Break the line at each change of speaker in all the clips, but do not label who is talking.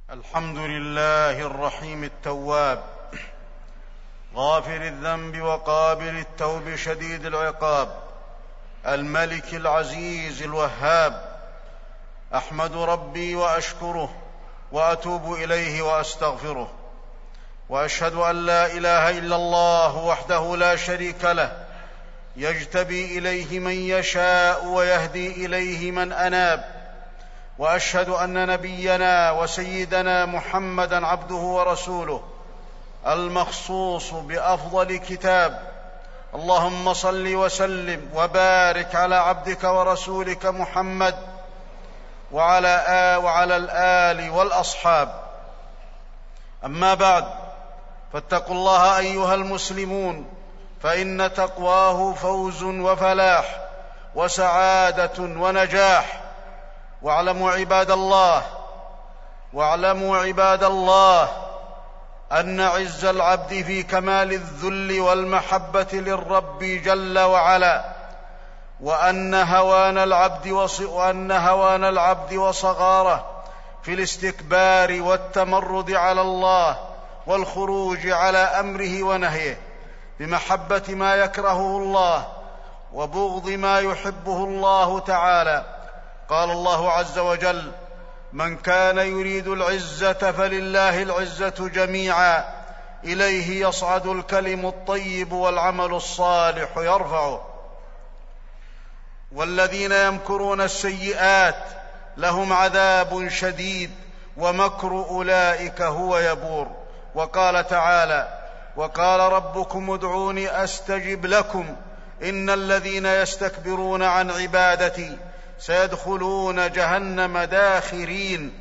الحمد لله الرحيم التواب غافر الذنب وقابل التوب شديد العقاب الملك العزيز الوهاب. أحمد ربي وأشكره وأتوب إليه وأستغفره، وأشهد أن لا إله إلا الله وحده لا شريك له، يجتبي إليه من يشاء ويهدي إليه من أناب. وأشهد أن نبينا وسيدنا محمدًا عبده ورسوله المخصوص بأفضل كتاب. اللهم صل وسلم وبارك على عبدك ورسولك محمد وعلى الآل والأصحاب. أما بعد، فاتقوا الله أيها المسلمون، فإن تقواه فوز وفلاح وسعادة ونجاح. واعلموا عباد الله أن عز العبد في كمال الذل والمحبة للرب جل وعلا، وأن هوان العبد وصغاره في الاستكبار والتمرد على الله والخروج على أمره ونهيه بمحبة ما يكرهه الله وبغض ما يحبه الله تعالى. قال الله عز وجل: من كان يريد العزة فلله العزة جميعا، إليه يصعد الكلم الطيب والعمل الصالح يرفعه. والذين يمكرون السيئات لهم عذاب شديد، ومكر أولئك هو يبور. وقال تعالى: وقال ربكم ادعوني أستجب لكم إن الذين يستكبرون عن عبادتي سيدخلون جهنم داخرين.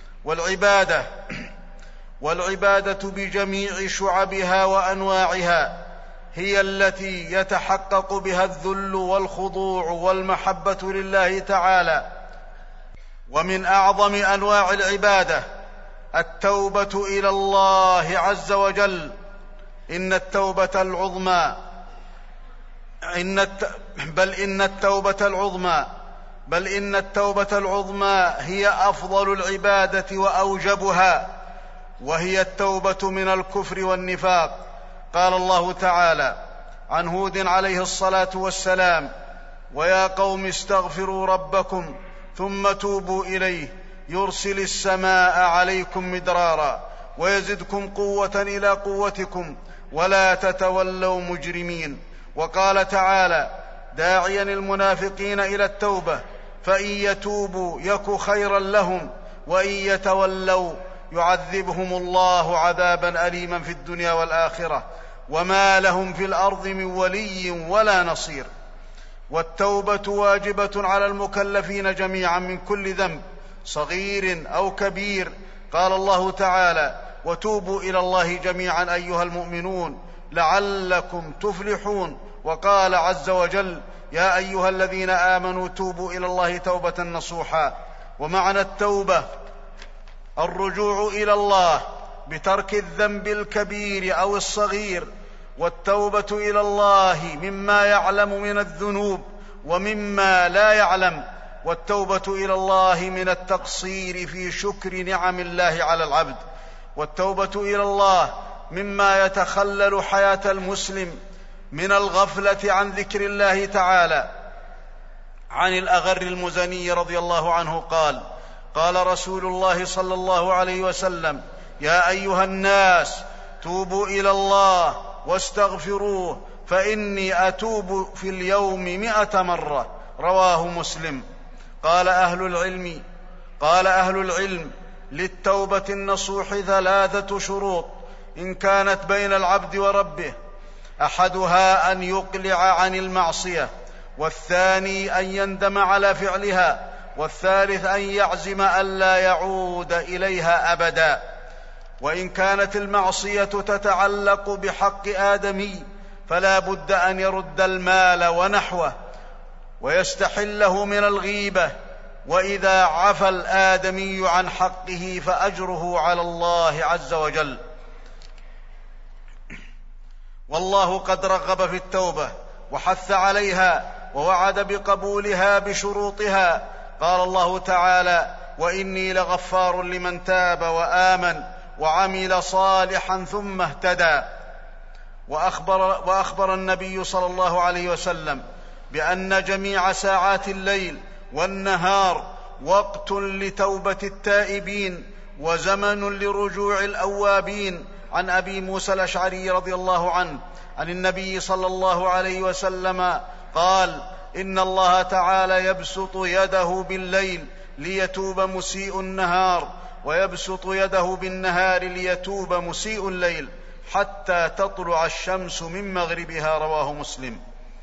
والعبادة بجميع شعبها وأنواعها هي التي يتحقق بها الذل والخضوع والمحبة لله تعالى. ومن أعظم أنواع العبادة التوبة إلى الله عز وجل. إن التوبة العظمى هي أفضل العبادة وأوجبها، وهي التوبة من الكفر والنفاق. قال الله تعالى عن هود عليه الصلاة والسلام: ويا قوم استغفروا ربكم ثم توبوا إليه يرسل السماء عليكم مدرارا ويزدكم قوة إلى قوتكم ولا تتولوا مجرمين. وقال تعالى داعيا المنافقين إلى التوبة: فإن يتوبوا يك خيرا لهم وإن يتولوا يعذبهم الله عذابا أليما في الدنيا والآخرة وما لهم في الأرض من ولي ولا نصير. والتوبة واجبة على المكلفين جميعا من كل ذنب صغير أو كبير. قال الله تعالى: وتوبوا إلى الله جميعا أيها المؤمنون لعلكم تفلحون. وقال عز وجل: يا أيها الذين آمنوا توبوا إلى الله توبة نصوحا. ومعنى التوبة الرجوع إلى الله بترك الذنب الكبير أو الصغير، والتوبة إلى الله مما يعلم من الذنوب ومما لا يعلم، والتوبة إلى الله من التقصير في شكر نعم الله على العبد، والتوبة إلى الله مما يتخلل حياة المسلم من الغفلة عن ذكر الله تعالى. عن الأغر المزني رضي الله عنه قال: قال رسول الله صلى الله عليه وسلم: يا أيها الناس توبوا إلى الله واستغفروه فإني أتوب في اليوم 100 مرة. رواه مسلم. قال أهل العلم للتوبة النصوح 3 شروط إن كانت بين العبد وربه: أحدها أن يقلع عن المعصية، والثاني أن يندم على فعلها، والثالث أن يعزم ألا يعود إليها أبدا. وإن كانت المعصية تتعلق بحق آدمي فلا بد أن يرد المال ونحوه ويستحله من الغيبة، وإذا عفى الآدمي عن حقه فأجره على الله عز وجل. والله قد رغب في التوبة وحث عليها ووعد بقبولها بشروطها. قال الله تعالى: وإني لغفار لمن تاب وآمن وعمل صالحا ثم اهتدى. وأخبر النبي صلى الله عليه وسلم بأن جميع ساعات الليل والنهار وقت لتوبة التائبين وزمن لرجوع الأوابين. عن أبي موسى الأشعري رضي الله عنه عن النبي صلى الله عليه وسلم قال: إن الله تعالى يبسط يده بالليل ليتوب مسيء النهار، ويبسط يده بالنهار ليتوب مسيء الليل، حتى تطلع الشمس من مغربها. رواه مسلم.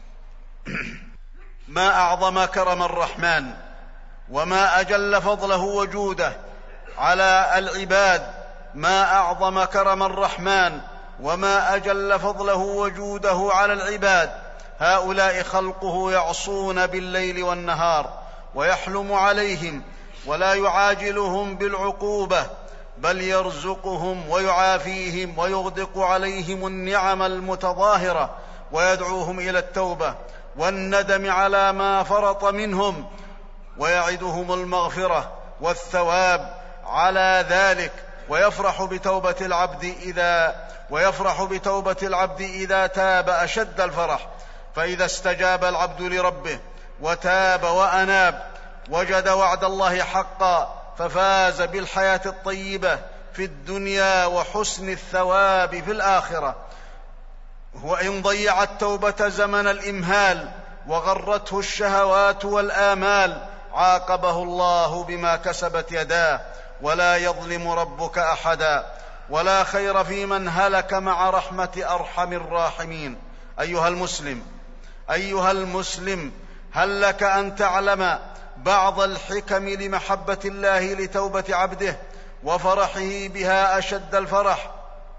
ما أعظم كرم الرحمن وما أجل فضله وجوده على العباد. ما أعظم كرم الرحمن وما أجل فضله وجوده على العباد. هؤلاء خلقه يعصون بالليل والنهار ويحلم عليهم ولا يعاجلهم بالعقوبة، بل يرزقهم ويعافيهم ويغدق عليهم النعم المتظاهرة، ويدعوهم إلى التوبة والندم على ما فرط منهم، ويعدهم المغفرة والثواب على ذلك. ويفرح بتوبة العبد إذا تاب أشد الفرح. فإذا استجاب العبد لربه وتاب وأناب وجد وعد الله حقا، ففاز بالحياة الطيبة في الدنيا وحسن الثواب في الآخرة. وإن ضيع التوبة زمن الإمهال وغرته الشهوات والآمال، عاقبه الله بما كسبت يداه، ولا يظلم ربك أحدا. ولا خير في من هلك مع رحمة أرحم الراحمين. أيها المسلم، هل لك أن تعلم بعض الحكم لمحبة الله لتوبة عبده وفرحه بها أشد الفرح؟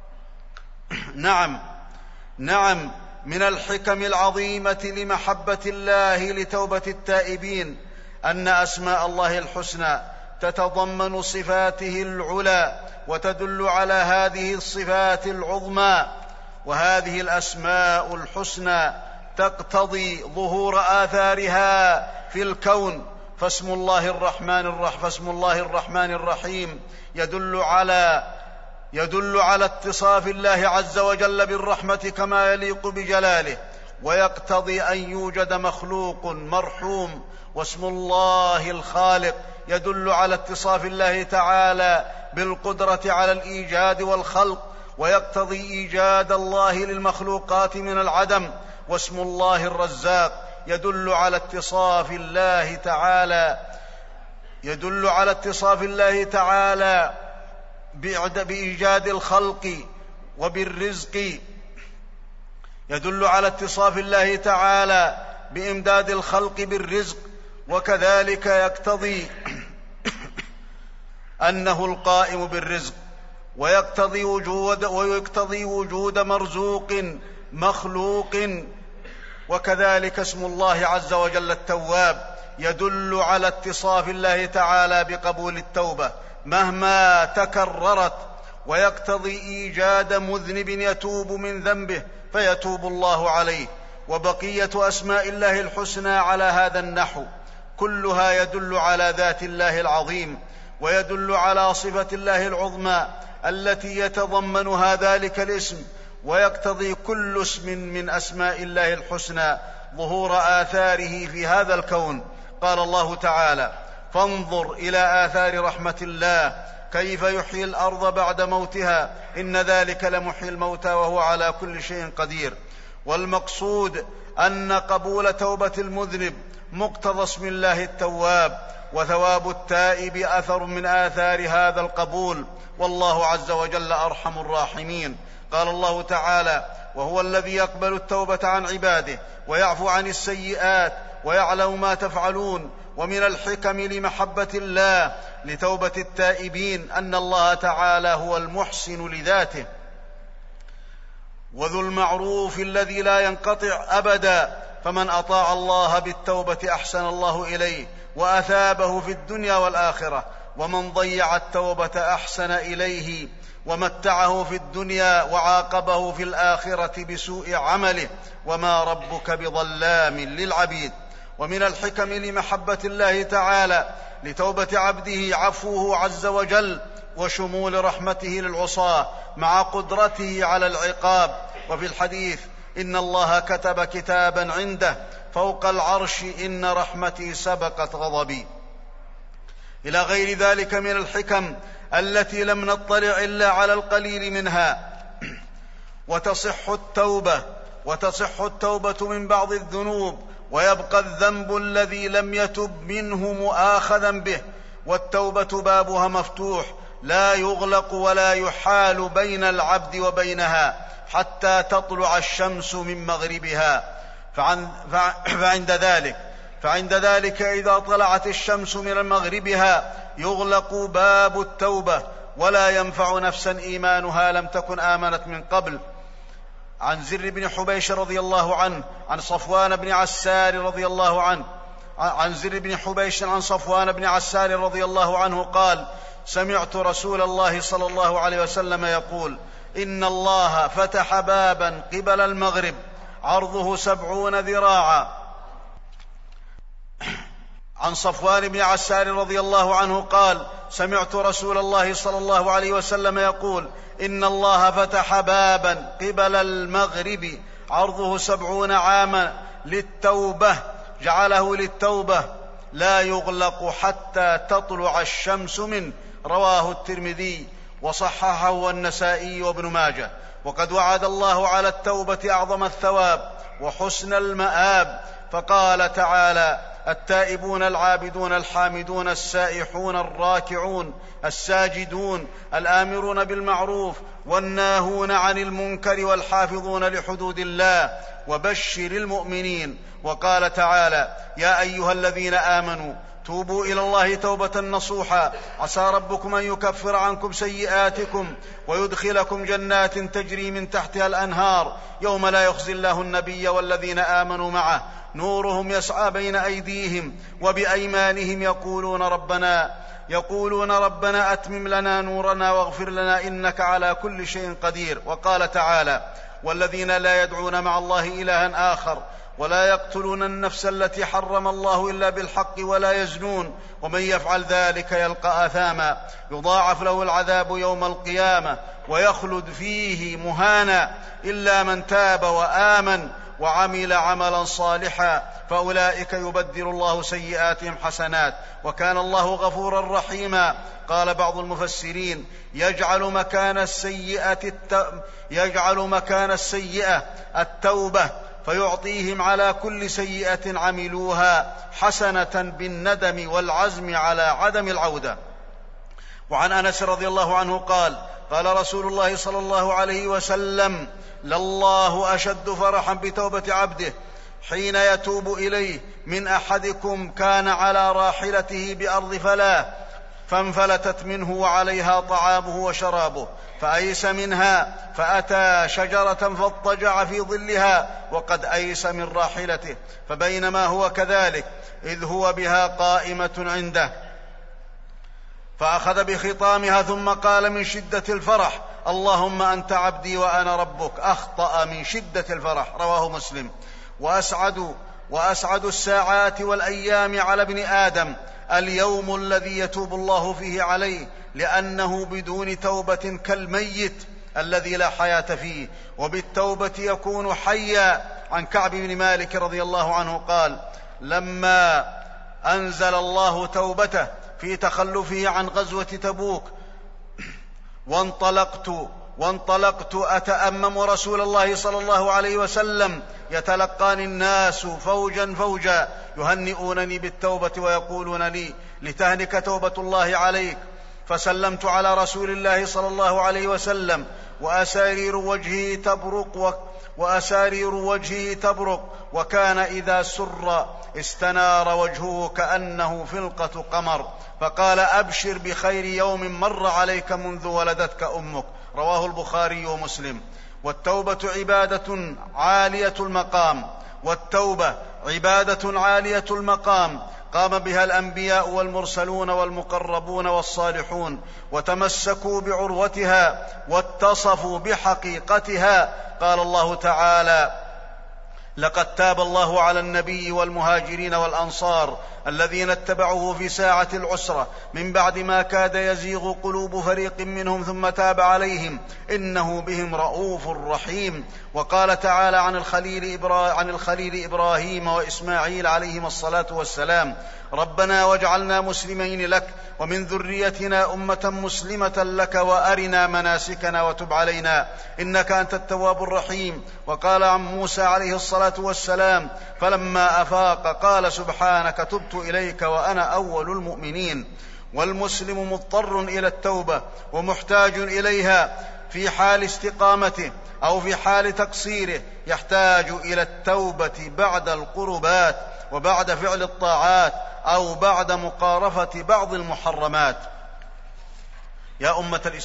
نعم، من الحكم العظيمة لمحبة الله لتوبة التائبين أن أسماء الله الحسنى تتضمن صفاته العلى وتدل على هذه الصفات العظمى. وهذه الأسماء الحسنى تقتضي ظهور آثارها في الكون. فاسم الله الرحمن الرحيم يدل على اتصاف الله عز وجل بالرحمة كما يليق بجلاله، ويقتضي أن يوجد مخلوق مرحوم. واسم الله الخالق يدل على اتصاف الله تعالى بالقدرة على الإيجاد والخلق، ويقتضي إيجاد الله للمخلوقات من العدم. واسم الله الرزاق يدل على اتصاف الله تعالى بإيجاد الخلق وبالرزق، يدل على اتصاف الله تعالى بإمداد الخلق بالرزق. وكذلك يقتضي أنه القائم بالرزق، ويقتضي وجود مرزوق مخلوق. وكذلك اسم الله عز وجل التواب يدل على اتصاف الله تعالى بقبول التوبة مهما تكررت، ويقتضي إيجاد مذنب يتوب من ذنبه فيتوب الله عليه. وبقية أسماء الله الحسنى على هذا النحو كلها يدل على ذات الله العظيم، ويدل على صفة الله العظمى التي يتضمنها ذلك الاسم. ويقتضي كل اسم من أسماء الله الحسنى ظهور آثاره في هذا الكون. قال الله تعالى: فانظر إلى آثار رحمة الله كيف يحيي الأرض بعد موتها إن ذلك لمحيي الموتى وهو على كل شيء قدير. والمقصود أن قبول توبة المذنب مقتضى اسم الله التواب، وثواب التائب أثر من آثار هذا القبول، والله عز وجل أرحم الراحمين. قال الله تعالى: وهو الذي يقبل التوبة عن عباده ويعفو عن السيئات ويعلم ما تفعلون. ومن الحكم لمحبة الله لتوبة التائبين أن الله تعالى هو المحسن لذاته وذو المعروف الذي لا ينقطع أبدا. فمن أطاع الله بالتوبة أحسن الله إليه وأثابه في الدنيا والآخرة، ومن ضيع التوبة أحسن إليه ومتعه في الدنيا وعاقبه في الآخرة بسوء عمله، وما ربك بظلام للعبيد. ومن الحكم لمحبة الله تعالى لتوبة عبده عفوه عز وجل وشمول رحمته للعصاة مع قدرته على العقاب. وفي الحديث: إن الله كتب كتابا عنده فوق العرش إن رحمتي سبقت غضبي، إلى غير ذلك من الحكم التي لم نطلع إلا على القليل منها. وتصح التوبة من بعض الذنوب، ويبقى الذنب الذي لم يتب منه مؤاخذا به، والتوبة بابها مفتوح لا يغلق ولا يحال بين العبد وبينها حتى تطلع الشمس من مغربها. فعند ذلك إذا طلعت الشمس من مغربها يغلق باب التوبة، ولا ينفع نفسا إيمانها لم تكن آمنت من قبل. عن زر بن حبيش رضي الله عنه عن صفوان بن عسار رضي الله عنه عن زر بن حبيش عن صفوان بن عسار رضي الله عنه قال: سمعت رسول الله صلى الله عليه وسلم يقول: إن الله فتح بابا قبل المغرب عرضه 70 ذراعا. عن صفوان بن عسار رضي الله عنه قال: سمعت رسول الله صلى الله عليه وسلم يقول: إن الله فتح بابا قبل المغرب عرضه 70 عاما للتوبة، جعله للتوبة لا يغلق حتى تطلع الشمس منه. رواه الترمذي وصححه النسائي وابن ماجه. وقد وعد الله على التوبة أعظم الثواب وحسن المآب، فقال تعالى: التائبون العابدون الحامدون السائحون الراكعون الساجدون الآمرون بالمعروف والناهون عن المنكر والحافظون لحدود الله وبشر المؤمنين. وقال تعالى: يا أيها الذين آمنوا توبوا إلى الله توبة نصوحا عسى ربكم أن يكفر عنكم سيئاتكم ويدخلكم جنات تجري من تحتها الأنهار يوم لا يخزي الله النبي والذين آمنوا معه نورهم يسعى بين أيديهم وبأيمانهم يقولون ربنا أتمم لنا نورنا واغفر لنا إنك على كل شيء قدير. وقال تعالى: والذين لا يدعون مع الله إلها آخر ولا يقتلون النفس التي حرم الله إلا بالحق ولا يزنون ومن يفعل ذلك يلقى آثاما يضاعف له العذاب يوم القيامة ويخلد فيه مهانا إلا من تاب وآمن وعمل عملا صالحا فأولئك يبدل الله سيئاتهم حسنات وكان الله غفورا رحيما. قال بعض المفسرين: يجعل مكان السيئة التوبة فيعطيهم على كل سيئة عملوها حسنة بالندم والعزم على عدم العودة. وعن أنس رضي الله عنه قال: قال رسول الله صلى الله عليه وسلم: لله أشد فرحا بتوبة عبده حين يتوب إليه من أحدكم كان على راحلته بأرض فلاة فانفلتت منه وعليها طعامه وشرابه فأيس منها فأتى شجرة فاضطجع في ظلها وقد أيس من راحلته فبينما هو كذلك إذ هو بها قائمة عنده فأخذ بخطامها ثم قال من شدة الفرح: اللهم أنت عبدي وأنا ربك. أخطأ من شدة الفرح. رواه مسلم. وأسعد الساعات والأيام على ابن آدم اليوم الذي يتوب الله فيه عليه لأنه بدون توبة كالميت الذي لا حياة فيه وبالتوبة يكون حيا. عن كعب بن مالك رضي الله عنه قال: لما أنزل الله توبته في تخلفه عن غزوة تبوك وانطلقت أتأمم رسول الله صلى الله عليه وسلم يتلقاني الناس فوجا فوجا يهنئونني بالتوبة ويقولون لي: لتهنك توبة الله عليك. فسلمت على رسول الله صلى الله عليه وسلم وأسارير وجهه تبرق وكان إذا سر استنار وجهه كأنه فلقة قمر فقال: أبشر بخير يوم مر عليك منذ ولدتك أمك. رواه البخاري ومسلم. والتوبة عبادة عالية المقام قام بها الأنبياء والمرسلون والمقربون والصالحون وتمسكوا بعروتها واتصفوا بحقيقتها. قال الله تعالى: لقد تاب الله على النبي والمهاجرين والأنصار الذين اتبعوه في ساعة العسرة من بعد ما كاد يزيغ قلوب فريق منهم ثم تاب عليهم إنه بهم رءوف رحيم. وقال تعالى عن الخليل إبراهيم وإسماعيل عليهما الصلاة والسلام: ربنا واجعلنا مسلمين لك ومن ذريتنا أمة مسلمة لك وأرنا مناسكنا وتب علينا إنك أنت التواب الرحيم. وقال عن موسى عليه الصلاة والسلام: فلما أفاق قال سبحانك تبت إليك وأنا أول المؤمنين. والمسلم مضطر إلى التوبة ومحتاج إليها في حال استقامته أو في حال تقصيره، يحتاج إلى التوبة بعد القربات وبعد فعل الطاعات أو بعد مقارفة بعض المحرمات. يا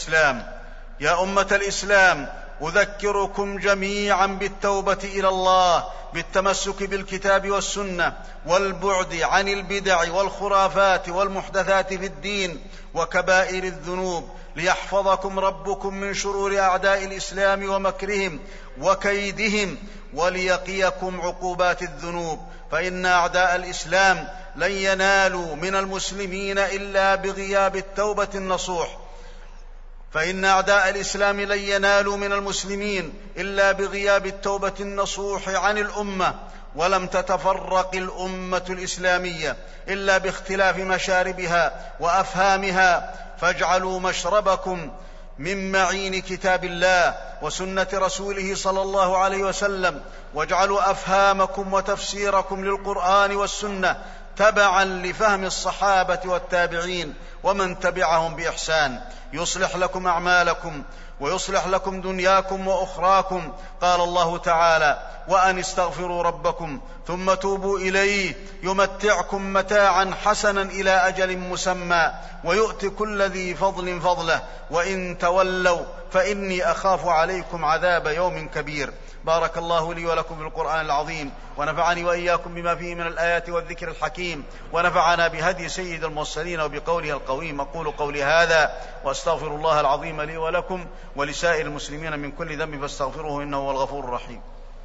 أمة الإسلام أذكركم جميعا بالتوبة إلى الله، بالتمسك بالكتاب والسنة، والبعد عن البدع والخرافات والمحدثات في الدين وكبائر الذنوب، ليحفظكم ربكم من شرور أعداء الإسلام ومكرهم وكيدهم، وليقيكم عقوبات الذنوب. فإن أعداء الإسلام لن ينالوا من المسلمين إلا بغياب التوبة النصوح فإن أعداء الإسلام لن ينالوا من المسلمين إلا بغياب التوبة النصوح عن الأمة. ولم تتفرق الأمة الإسلامية إلا باختلاف مشاربها وأفهامها، فاجعلوا مشربكم من معين كتاب الله وسنة رسوله صلى الله عليه وسلم، واجعلوا أفهامكم وتفسيركم للقرآن والسنة تبعا لفهم الصحابة والتابعين ومن تبعهم بإحسان، يصلح لكم أعمالكم ويصلح لكم دنياكم وأخراكم. قال الله تعالى: وأن استغفروا ربكم ثم توبوا إليه يمتعكم متاعا حسنا إلى أجل مسمى ويؤت كل ذي فضل فضله وإن تولوا فإني أخاف عليكم عذاب يوم كبير. بارك الله لي ولكم في القرآن العظيم، ونفعني وإياكم بما فيه من الآيات والذكر الحكيم، ونفعنا بهدي سيد المرسلين وبقوله القويم. أقول قولي هذا وأستغفر الله العظيم لي ولكم ولسائر المسلمين من كل ذنب فاستغفروه إنه هو الغفور الرحيم.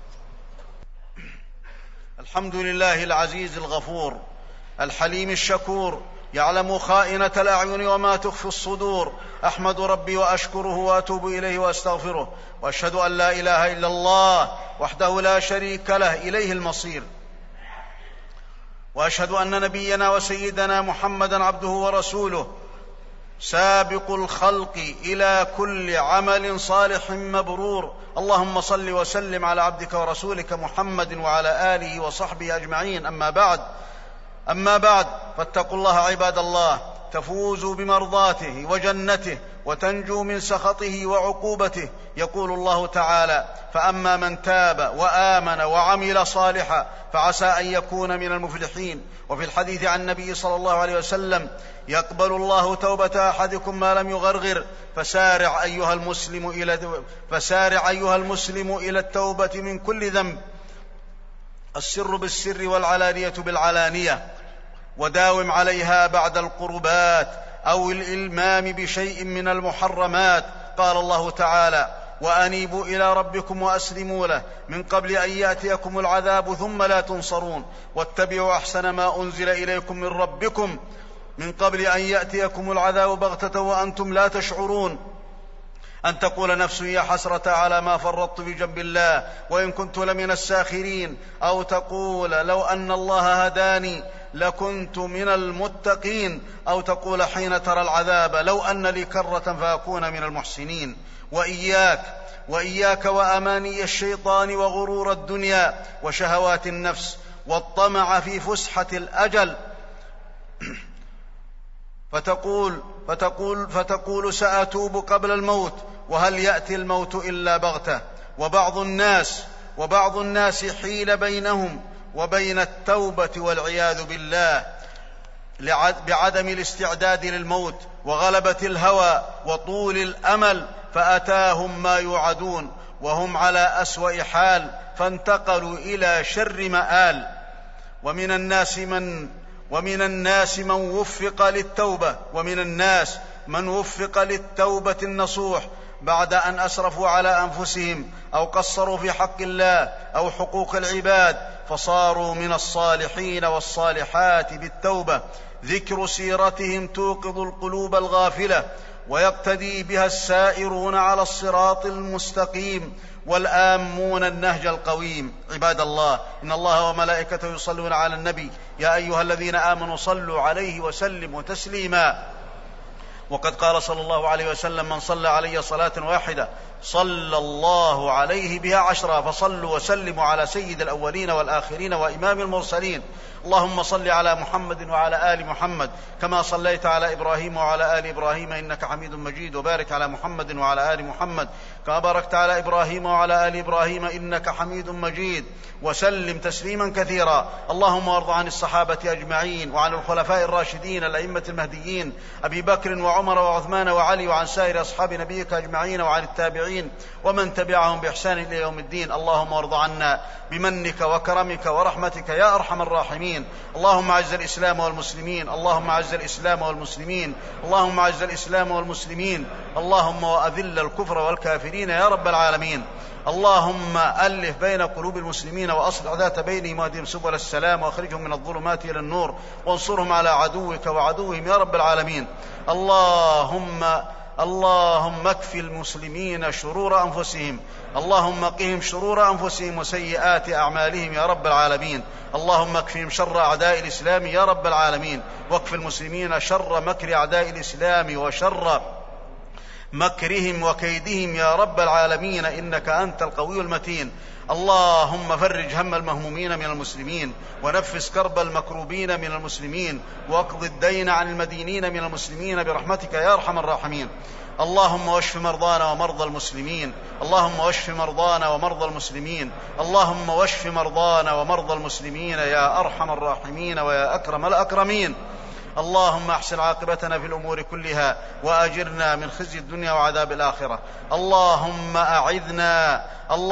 الحمد لله العزيز الغفور الحليم الشكور، يعلم خائنة الأعين وما تخفي الصدور. أحمد ربي وأشكره وأتوب إليه وأستغفره، وأشهد أن لا إله إلا الله وحده لا شريك له إليه المصير، وأشهد أن نبينا وسيدنا محمدا عبده ورسوله سابق الخلق إلى كل عمل صالح مبرور. اللهم صل وسلم على عبدك ورسولك محمد وعلى آله وصحبه أجمعين. أما بعد فاتقوا الله عباد الله، تفوزوا بمرضاته وجنته وتنجوا من سخطه وعقوبته. يقول الله تعالى: فأما من تاب وآمن وعمل صالحا فعسى أن يكون من المفلحين. وفي الحديث عن النبي صلى الله عليه وسلم: يقبل الله توبة أحدكم ما لم يغرغر. فسارع أيها المسلم إلى التوبة من كل ذنب، السر بالسر والعلانية بالعلانية، وداوم عليها بعد القربات أو الإلمام بشيء من المحرمات. قال الله تعالى: وأنيبوا إلى ربكم وأسلموا له من قبل أن يأتيكم العذاب ثم لا تنصرون، واتبعوا أحسن ما أنزل إليكم من ربكم من قبل أن يأتيكم العذاب بغتة وأنتم لا تشعرون. أن تقول نفس يا حسرة على ما فرطت في جنب الله وإن كنت لمن الساخرين، أو تقول لو أن الله هداني لكنت من المتقين، أو تقول حين ترى العذاب لو أن لي كرة فأكون من المحسنين. وإياك وأماني الشيطان وغرور الدنيا وشهوات النفس والطمع في فسحة الأجل، فتقول سأتوب قبل الموت، وهل يأتي الموت إلا بغتة. وبعض الناس حيل بينهم وبين التوبة والعياذ بالله بعدم الاستعداد للموت وغلبة الهوى وطول الأمل، فأتاهم ما يوعدون وهم على أسوأ حال، فانتقلوا إلى شر مآل. ومن الناس من وفق للتوبة النصوح بعد أن أسرفوا على أنفسهم أو قصروا في حق الله أو حقوق العباد، فصاروا من الصالحين والصالحات بالتوبة. ذكر سيرتهم توقظ القلوب الغافلة، ويقتدي بها السائرون على الصراط المستقيم والآمون النهج القويم. عباد الله، إن الله وملائكته يصلون على النبي، يا أيها الذين آمنوا صلوا عليه وسلموا تسليما. وقد قال صلى الله عليه وسلم: من صلى علي صلاة واحدة صلى الله عليه بها 10. فصلوا وسلموا على سيد الأولين والآخرين وإمام المرسلين. اللهم صل على محمد وعلى آل محمد كما صليت على إبراهيم وعلى آل إبراهيم إنك حميد مجيد، وبارك على محمد وعلى آل محمد كما باركت على إبراهيم وعلى آل إبراهيم إنك حميد مجيد، وسلم تسليما كثيرا. اللهم وارض عن الصحابة أجمعين، وعن الخلفاء الراشدين الأئمة المهديين أبي بكر وعمر وعثمان وعلي، وعن سائر أصحاب نبيك أجمعين، وعن التابعين ومن تبعهم بإحسان إلى يوم الدين. اللهم وارض عنا بمنك وكرمك ورحمتك يا أرحم الراحمين. اللهم أعز الإسلام والمسلمين، اللهم أعز الإسلام والمسلمين، اللهم أعز الإسلام والمسلمين، اللهم وأذل الكفر والكافرين يا رب العالمين. اللهم ألف بين قلوب المسلمين وأصلح ذات بينهم واهدهم سبل السلام وأخرجهم من الظلمات إلى النور وانصرهم على عدوك وعدوهم يا رب العالمين. اللهم اكف المسلمين شرور أنفسهم، اللهم قهم شرور أنفسهم وسيئات أعمالهم يا رب العالمين. اللهم اكفهم شر أعداء الإسلام يا رب العالمين، واكف المسلمين شر مكر أعداء الإسلام وشر مكرهم وكيدهم يا رب العالمين، إنك أنت القوي المتين. اللهم فرج هم المهمومين من المسلمين، ونفس كرب المكروبين من المسلمين، واقض الدين عن المدينين من المسلمين برحمتك يا أرحم الراحمين. اللهم واشف مرضانا ومرضى المسلمين، اللهم واشف مرضانا ومرضى المسلمين، اللهم واشف مرضانا ومرضى المسلمين يا أرحم الراحمين ويا أكرم الأكرمين. اللهم احسن عاقبتنا في الأمور كلها، وأجرنا من خزي الدنيا وعذاب الآخرة. اللهم أعذنا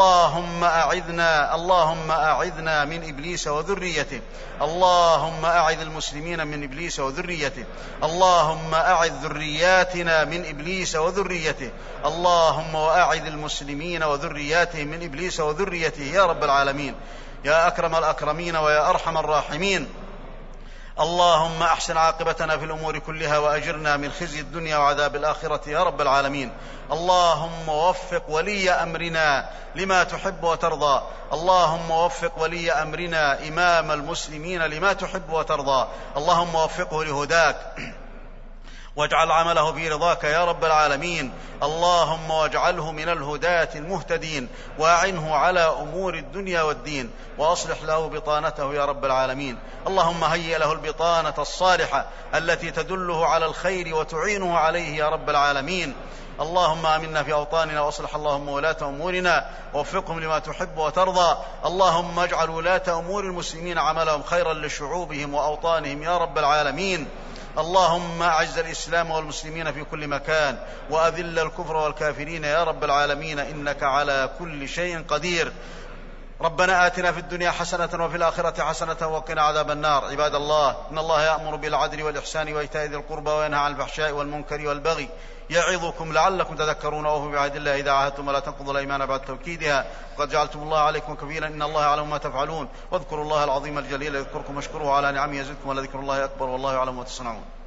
من إبليس وذريته. اللهم أعذ المسلمين من إبليس وذريته. اللهم أعذ ذرياتنا من إبليس وذريته. اللهم وأعذ المسلمين وذرياتهم من إبليس وذريته يا رب العالمين، يا أكرم الأكرمين ويا أرحم الراحمين. اللهم أحسن عاقبتنا في الأمور كلها، وأجرنا من خزي الدنيا وعذاب الآخرة يا رب العالمين. اللهم وفق ولي أمرنا لما تحب وترضى، اللهم وفق ولي أمرنا إمام المسلمين لما تحب وترضى. اللهم وفقه لهداك، واجعل عمله في رضاك يا رب العالمين. اللهم واجعله من الهداة المهتدين، وأعنه على أمور الدنيا والدين، وأصلح له بطانته يا رب العالمين. اللهم هيئ له البطانة الصالحة التي تدله على الخير وتعينه عليه يا رب العالمين. اللهم آمنا في أوطاننا، وأصلح اللهم ولاة أمورنا، ووفقهم لما تحب وترضى. اللهم اجعل ولاة أمور المسلمين عملهم خيرا لشعوبهم وأوطانهم يا رب العالمين. اللهم أعز الإسلام والمسلمين في كل مكان، وأذل الكفر والكافرين يا رب العالمين، إنك على كل شيء قدير. ربنا آتنا في الدنيا حسنة وفي الآخرة حسنة وقنا عذاب النار. عباد الله، إن الله يأمر بالعدل والإحسان وإيتاء ذي القربى، وينهى عن الفحشاء والمنكر والبغي، يعظكم لعلكم تذكرون. وأوفوا بعهد الله إذا عاهدتم، ولا تنقضوا الأيمان بعد توكيدها، وقد جعلتم الله عليكم كفيلا، إن الله يعلم ما تفعلون. واذكروا الله العظيم الجليل يذكركم، واشكروه على نعمه يزدكم، ولذكر الله أكبر، والله يعلم ما تصنعون.